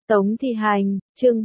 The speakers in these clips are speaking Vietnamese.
Tống Thi Hành, chương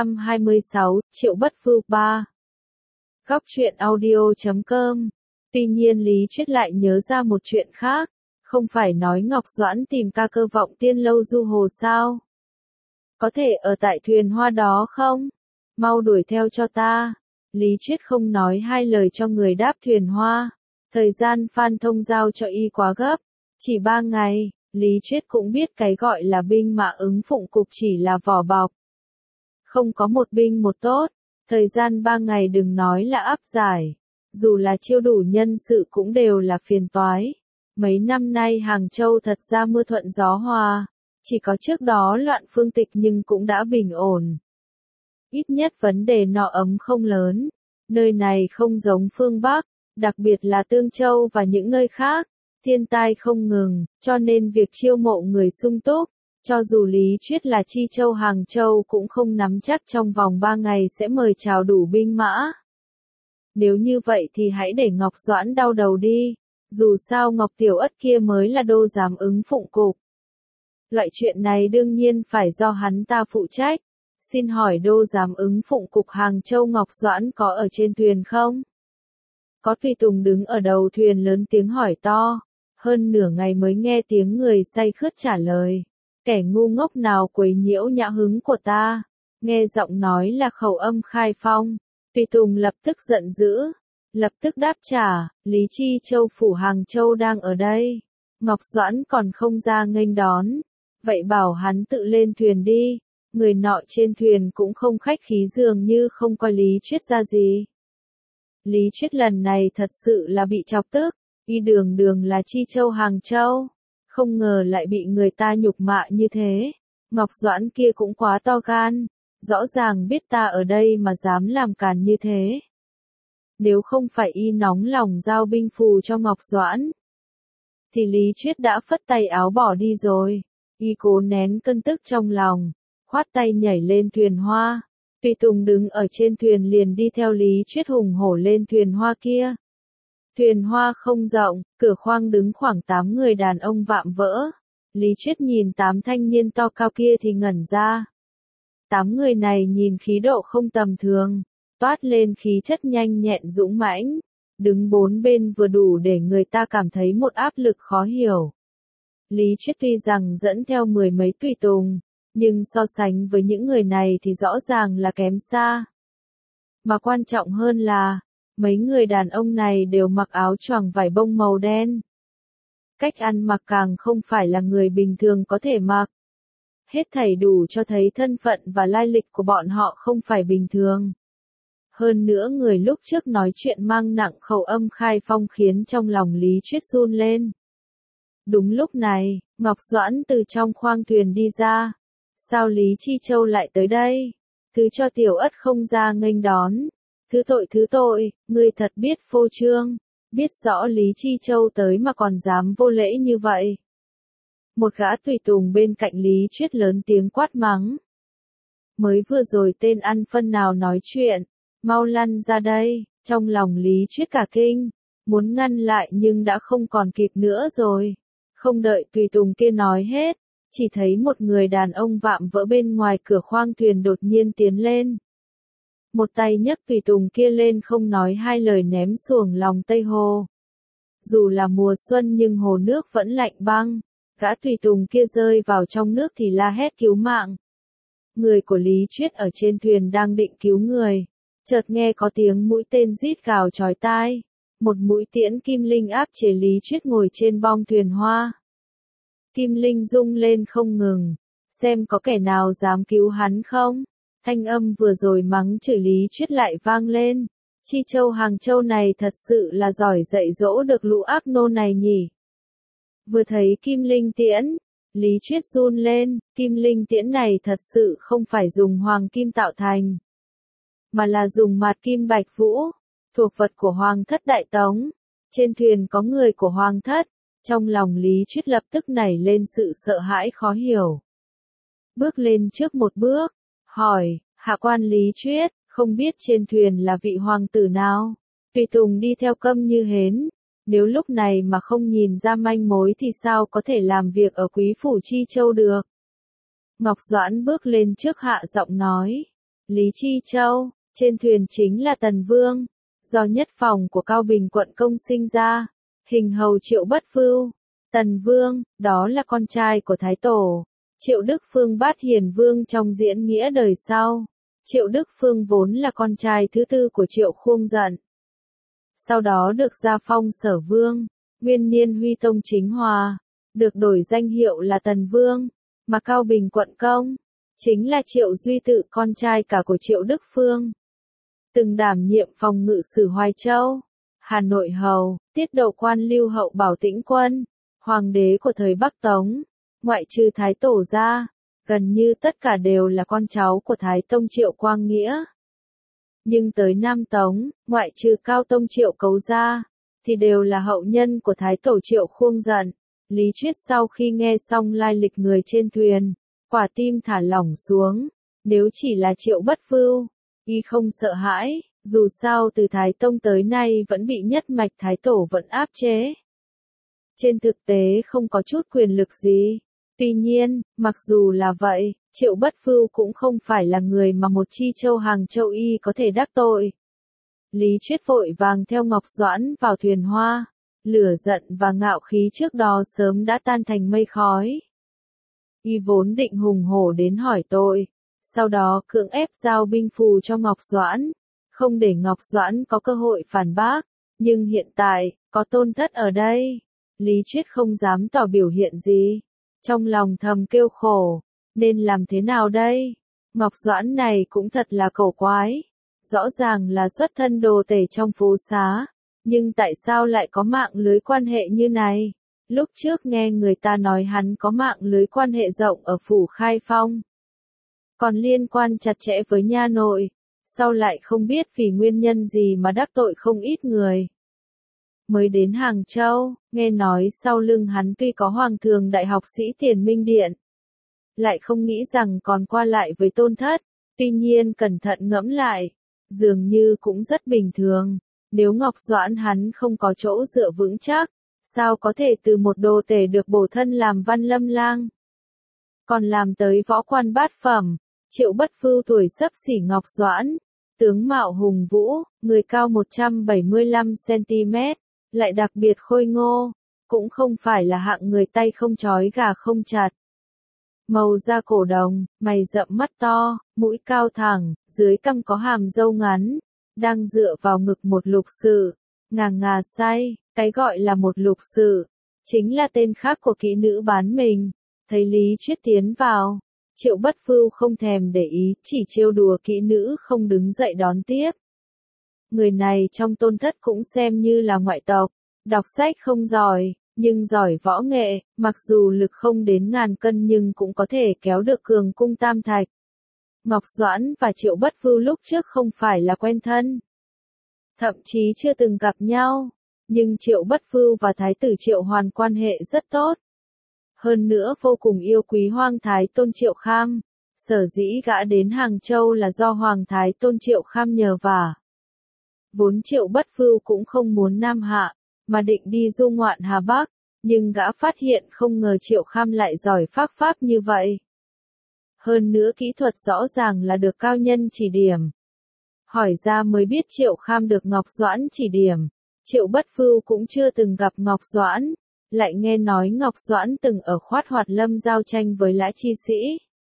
326, Triệu Bất Phưu 3. Góc truyện audio.com. Tuy nhiên Lý Triết lại nhớ ra một chuyện khác, không phải nói Ngọc Doãn tìm ca Cơ Vọng Tiên lâu du hồ sao? Có thể ở tại thuyền hoa đó không? Mau đuổi theo cho ta. Lý Triết không nói hai lời cho người đáp thuyền hoa. Thời gian Phan Thông giao cho y quá gấp, chỉ 3 ngày. Lý Triết cũng biết cái gọi là binh mã ứng phụng cục chỉ là vỏ bọc. Không có một binh một tốt, thời gian 3 ngày đừng nói là áp giải. Dù là chiêu đủ nhân sự cũng đều là phiền toái. Mấy năm nay Hàng Châu thật ra mưa thuận gió hòa, chỉ có trước đó loạn phương tịch nhưng cũng đã bình ổn. Ít nhất vấn đề nọ ấm không lớn. Nơi này không giống phương Bắc, đặc biệt là Tương Châu và những nơi khác. Thiên tai không ngừng, cho nên việc chiêu mộ người sung túc, cho dù Lý Triết là Chi Châu Hàng Châu cũng không nắm chắc trong vòng 3 ngày sẽ mời chào đủ binh mã. Nếu như vậy thì hãy để Ngọc Doãn đau đầu đi, dù sao Ngọc Tiểu Ất kia mới là đô giám ứng phụng cục. Loại chuyện này đương nhiên phải do hắn ta phụ trách. Xin hỏi đô giám ứng phụng cục Hàng Châu Ngọc Doãn có ở trên thuyền không? Có tùy tùng đứng ở đầu thuyền lớn tiếng hỏi to. Hơn nửa ngày mới nghe tiếng người say khướt trả lời. Kẻ ngu ngốc nào quấy nhiễu nhã hứng của ta. Nghe giọng nói là khẩu âm Khai Phong. Tùy tùng lập tức giận dữ. Lập tức đáp trả, Lý Chi Châu phủ Hàng Châu đang ở đây. Ngọc Doãn còn không ra nghênh đón. Vậy bảo hắn tự lên thuyền đi. Người nọ trên thuyền cũng không khách khí dường như không coi Lý Triết ra gì. Lý Triết lần này thật sự là bị chọc tức. Y đường đường là Chi Châu Hàng Châu, không ngờ lại bị người ta nhục mạ như thế. Ngọc Doãn kia cũng quá to gan, rõ ràng biết ta ở đây mà dám làm càn như thế. Nếu không phải y nóng lòng giao binh phù cho Ngọc Doãn, thì Lý Triết đã phất tay áo bỏ đi rồi. Y cố nén cơn tức trong lòng, khoát tay nhảy lên thuyền hoa. Tùy tùng đứng ở trên thuyền liền đi theo Lý Triết hùng hổ lên thuyền hoa kia. Thuyền hoa không rộng, cửa khoang đứng khoảng 8 người đàn ông vạm vỡ. Lý Triết nhìn 8 thanh niên to cao kia thì ngẩn ra. 8 người này nhìn khí độ không tầm thường, toát lên khí chất nhanh nhẹn dũng mãnh, đứng bốn bên vừa đủ để người ta cảm thấy một áp lực khó hiểu. Lý Triết tuy rằng dẫn theo 10 mấy tùy tùng, nhưng so sánh với những người này thì rõ ràng là kém xa. Mà quan trọng hơn là, mấy người đàn ông này đều mặc áo choàng vải bông màu đen. Cách ăn mặc càng không phải là người bình thường có thể mặc. Hết thảy đủ cho thấy thân phận và lai lịch của bọn họ không phải bình thường. Hơn nữa người lúc trước nói chuyện mang nặng khẩu âm Khai Phong khiến trong lòng Lý Triết run lên. Đúng lúc này, Ngọc Doãn từ trong khoang thuyền đi ra. Sao Lý Chi Châu lại tới đây? Thứ cho Tiểu Ất không ra nghênh đón. Thứ tội, ngươi thật biết phô trương, biết rõ Lý Chi Châu tới mà còn dám vô lễ như vậy. Một gã tùy tùng bên cạnh Lý Triết lớn tiếng quát mắng. Mới vừa rồi tên ăn phân nào nói chuyện, mau lăn ra đây, trong lòng Lý Triết cả kinh, muốn ngăn lại nhưng đã không còn kịp nữa rồi. Không đợi tùy tùng kia nói hết, chỉ thấy một người đàn ông vạm vỡ bên ngoài cửa khoang thuyền đột nhiên tiến lên. Một tay nhấc tùy tùng kia lên không nói hai lời ném xuồng lòng Tây Hồ. Dù là mùa xuân nhưng hồ nước vẫn lạnh băng, gã tùy tùng kia rơi vào trong nước thì la hét cứu mạng. Người của Lý Triết ở trên thuyền đang định cứu người, chợt nghe có tiếng mũi tên rít gào chói tai. Một mũi tiễn kim linh áp chế Lý Triết ngồi trên bong thuyền hoa. Kim linh rung lên không ngừng, xem có kẻ nào dám cứu hắn không? Thanh âm vừa rồi mắng chửi Lý Triết lại vang lên. Chi Châu Hàng Châu này thật sự là giỏi dạy dỗ được lũ ác nô này nhỉ. Vừa thấy kim linh tiễn, Lý Triết run lên, kim linh tiễn này thật sự không phải dùng hoàng kim tạo thành, mà là dùng mạt kim bạch vũ, thuộc vật của Hoàng thất Đại Tống. Trên thuyền có người của Hoàng thất, trong lòng Lý Triết lập tức nảy lên sự sợ hãi khó hiểu. Bước lên trước một bước, hỏi, hạ quan Lý Triết, không biết trên thuyền là vị hoàng tử nào? Tùy tùng đi theo câm như hến, nếu lúc này mà không nhìn ra manh mối thì sao có thể làm việc ở quý phủ Chi Châu được? Ngọc Doãn bước lên trước hạ giọng nói. Lý Chi Châu, trên thuyền chính là Tần Vương, do nhất phòng của Cao Bình quận công sinh ra, hình hầu Triệu Bất Phưu. Tần Vương, đó là con trai của Thái Tổ, Triệu Đức Phương Bát Hiền Vương trong diễn nghĩa đời sau. Triệu Đức Phương vốn là con trai thứ tư của Triệu Khuông Dận. Sau đó được gia phong Sở Vương, nguyên niên Huy Tông Chính Hòa, được đổi danh hiệu là Tần Vương, mà Cao Bình quận công, chính là Triệu Duy Tự con trai cả của Triệu Đức Phương. Từng đảm nhiệm phòng ngự sử Hoài Châu, Hà Nội hầu, tiết độ quan Lưu Hậu Bảo Tĩnh Quân, hoàng đế của thời Bắc Tống, ngoại trừ Thái Tổ ra, gần như tất cả đều là con cháu của Thái Tông Triệu Quang Nghĩa. Nhưng tới Nam Tống, ngoại trừ Cao Tông Triệu Cấu ra, thì đều là hậu nhân của Thái Tổ Triệu Khuông Dận. Lý Chuyết sau khi nghe xong lai lịch người trên thuyền, quả tim thả lỏng xuống. Nếu chỉ là Triệu Bất Phưu, y không sợ hãi, dù sao từ Thái Tông tới nay vẫn bị nhất mạch Thái Tổ vẫn áp chế. Trên thực tế không có chút quyền lực gì. Tuy nhiên, mặc dù là vậy, Triệu Bất Phưu cũng không phải là người mà một chi châu Hàng Châu y có thể đắc tội. Lý Chuyết vội vàng theo Ngọc Doãn vào thuyền hoa, lửa giận và ngạo khí trước đó sớm đã tan thành mây khói. Y vốn định hùng hổ đến hỏi tội, sau đó cưỡng ép giao binh phù cho Ngọc Doãn, không để Ngọc Doãn có cơ hội phản bác, nhưng hiện tại, có Tôn Thất ở đây, Lý Chuyết không dám tỏ biểu hiện gì, trong lòng thầm kêu khổ, nên làm thế nào đây? Ngọc Doãn này cũng thật là cổ quái, rõ ràng là xuất thân đồ tể trong phố xá, nhưng tại sao lại có mạng lưới quan hệ như này? Lúc trước nghe người ta nói hắn có mạng lưới quan hệ rộng ở phủ Khai Phong, còn liên quan chặt chẽ với nha nội, sau lại không biết vì nguyên nhân gì mà đắc tội không ít người. Mới đến Hàng Châu, nghe nói sau lưng hắn tuy có Hoàng thường Đại học sĩ Tiền Minh Điện, lại không nghĩ rằng còn qua lại với Tôn Thất, tuy nhiên cẩn thận ngẫm lại, dường như cũng rất bình thường, nếu Ngọc Doãn hắn không có chỗ dựa vững chắc, sao có thể từ một đồ tể được bổ thân làm Văn Lâm Lang, còn làm tới võ quan bát phẩm. Triệu Bất Phưu tuổi xấp xỉ Ngọc Doãn, tướng mạo hùng vũ, người cao 175 cm, lại đặc biệt khôi ngô, cũng không phải là hạng người tay không chói gà không chặt. Màu da cổ đồng, mày rậm mắt to, mũi cao thẳng, dưới cằm có hàm râu ngắn, đang dựa vào ngực một lục sự, ngà say, cái gọi là một lục sự, chính là tên khác của kỹ nữ bán mình. Thấy Lý Chuyết tiến vào, Triệu Bất Phưu không thèm để ý, chỉ trêu đùa kỹ nữ không đứng dậy đón tiếp. Người này trong Tôn Thất cũng xem như là ngoại tộc, đọc sách không giỏi, nhưng giỏi võ nghệ, mặc dù lực không đến ngàn cân nhưng cũng có thể kéo được cường cung tam thạch. Ngọc Doãn và Triệu Bất Phưu lúc trước không phải là quen thân, thậm chí chưa từng gặp nhau, nhưng Triệu Bất Phưu và Thái tử Triệu Hoàn quan hệ rất tốt. Hơn nữa vô cùng yêu quý Hoàng Thái Tôn Triệu Kham, sở dĩ gã đến Hàng Châu là do Hoàng Thái Tôn Triệu Kham nhờ vả. Vốn Triệu Bất Phưu cũng không muốn Nam Hạ, mà định đi du ngoạn Hà Bắc, nhưng gã phát hiện không ngờ Triệu Kham lại giỏi phác pháp như vậy. Hơn nữa kỹ thuật rõ ràng là được cao nhân chỉ điểm. Hỏi ra mới biết Triệu Kham được Ngọc Doãn chỉ điểm, Triệu Bất Phưu cũng chưa từng gặp Ngọc Doãn, lại nghe nói Ngọc Doãn từng ở Khoát Hoạt Lâm giao tranh với Lã Chi Sĩ.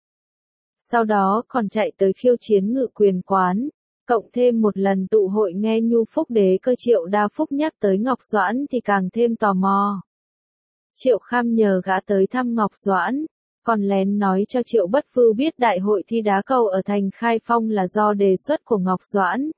Sau đó còn chạy tới khiêu chiến Ngự Quyền Quán, cộng thêm một lần tụ hội nghe Nhu Phúc Đế cơ Triệu Đa Phúc nhắc tới Ngọc Doãn thì càng thêm tò mò. Triệu Kham nhờ gã tới thăm Ngọc Doãn, còn lén nói cho Triệu Bất Phưu biết đại hội thi đá cầu ở thành Khai Phong là do đề xuất của Ngọc Doãn.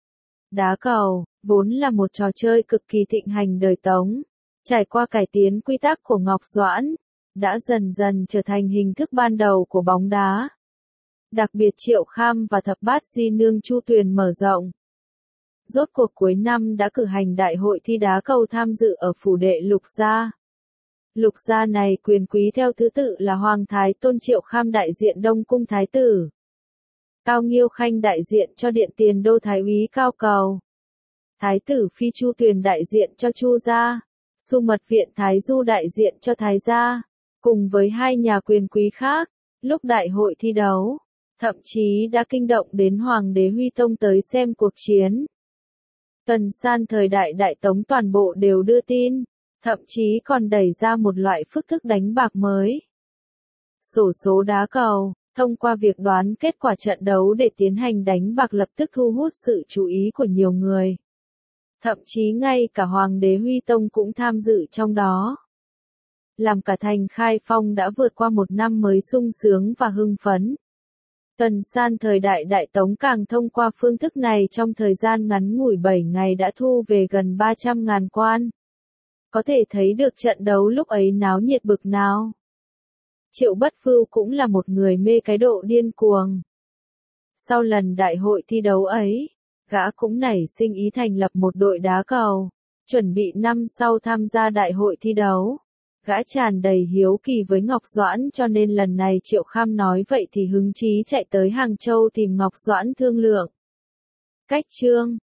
Đá cầu, vốn là một trò chơi cực kỳ thịnh hành đời Tống, trải qua cải tiến quy tắc của Ngọc Doãn, đã dần dần trở thành hình thức ban đầu của bóng đá. Đặc biệt Triệu Kham và Thập Bát Di Nương Chu Tuyền mở rộng. Rốt cuộc cuối năm đã cử hành đại hội thi đá cầu tham dự ở phủ đệ Lục Gia. Lục Gia này quyền quý theo thứ tự là Hoàng Thái Tôn Triệu Kham đại diện Đông Cung Thái tử, Cao Nghiêu Khanh đại diện cho Điện Tiền Đô Thái úy Cao Cầu, Thái tử Phi Chu Tuyền đại diện cho Chu gia, Xu Mật Viện Thái Du đại diện cho Thái gia, cùng với hai nhà quyền quý khác, Lúc đại hội thi đấu, thậm chí đã kinh động đến Hoàng đế Huy Tông tới xem cuộc chiến. Tuần san thời đại Đại Tống toàn bộ đều đưa tin, thậm chí còn đẩy ra một loại phương thức đánh bạc mới. Xổ số đá cầu, thông qua việc đoán kết quả trận đấu để tiến hành đánh bạc lập tức thu hút sự chú ý của nhiều người. Thậm chí ngay cả Hoàng đế Huy Tông cũng tham dự trong đó. Làm cả thành Khai Phong đã vượt qua một năm mới sung sướng và hưng phấn. Tuần san thời đại Đại Tống càng thông qua phương thức này trong thời gian ngắn ngủi 7 ngày đã thu về gần 300.000 quan. Có thể thấy được trận đấu lúc ấy náo nhiệt bực nào. Triệu Bất Phưu cũng là một người mê cái độ điên cuồng. Sau lần đại hội thi đấu ấy, gã cũng nảy sinh ý thành lập một đội đá cầu, chuẩn bị năm sau tham gia đại hội thi đấu. Gã tràn đầy hiếu kỳ với Ngọc Doãn cho nên lần này Triệu Kham nói vậy thì hứng chí chạy tới Hàng Châu tìm Ngọc Doãn thương lượng. Cách chương